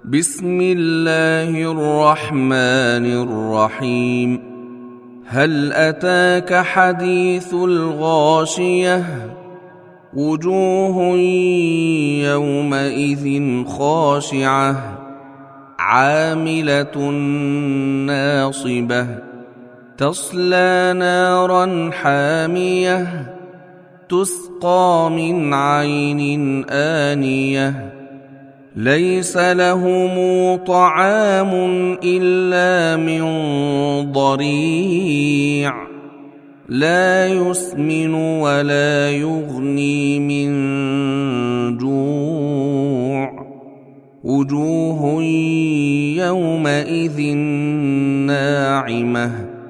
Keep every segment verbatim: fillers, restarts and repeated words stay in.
بسم الله الرحمن الرحيم. هل أتاك حديث الغاشية؟ وجوه يومئذ خاشعة عاملة ناصبة تصلى نارا حامية تسقى من عين آنية ليس لهم طعام إلا من ضريع لا يسمن ولا يغني من جوع وجوه يومئذ ناعمة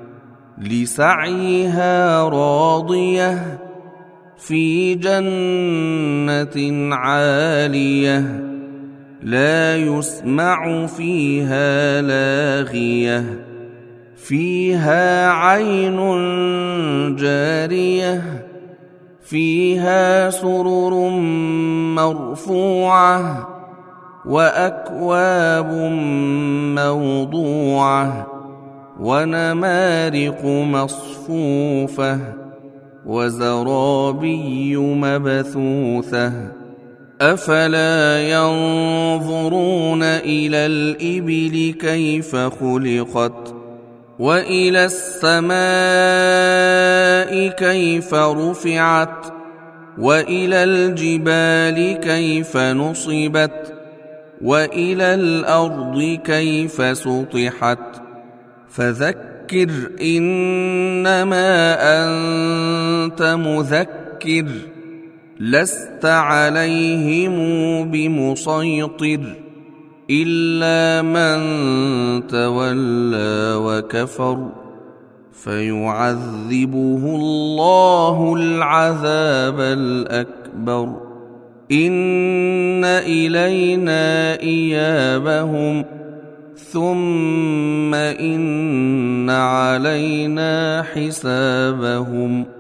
لسعيها راضية في جنة عالية لا يسمع فيها لاغية فيها عين جارية فيها سرر مرفوعة وأكواب موضوعة ونمارق مصفوفة وزرابي مبثوثة أفلا ينظرون إلى الإبل كيف خلقت وإلى السماء كيف رفعت وإلى الجبال كيف نصبت وإلى الأرض كيف سطحت فذكر إنما أنت مذكر لست عليهم بمسيطر إلا من تولى وكفر فيعذبه الله العذاب الأكبر إن إلينا إيابهم ثم إن علينا حسابهم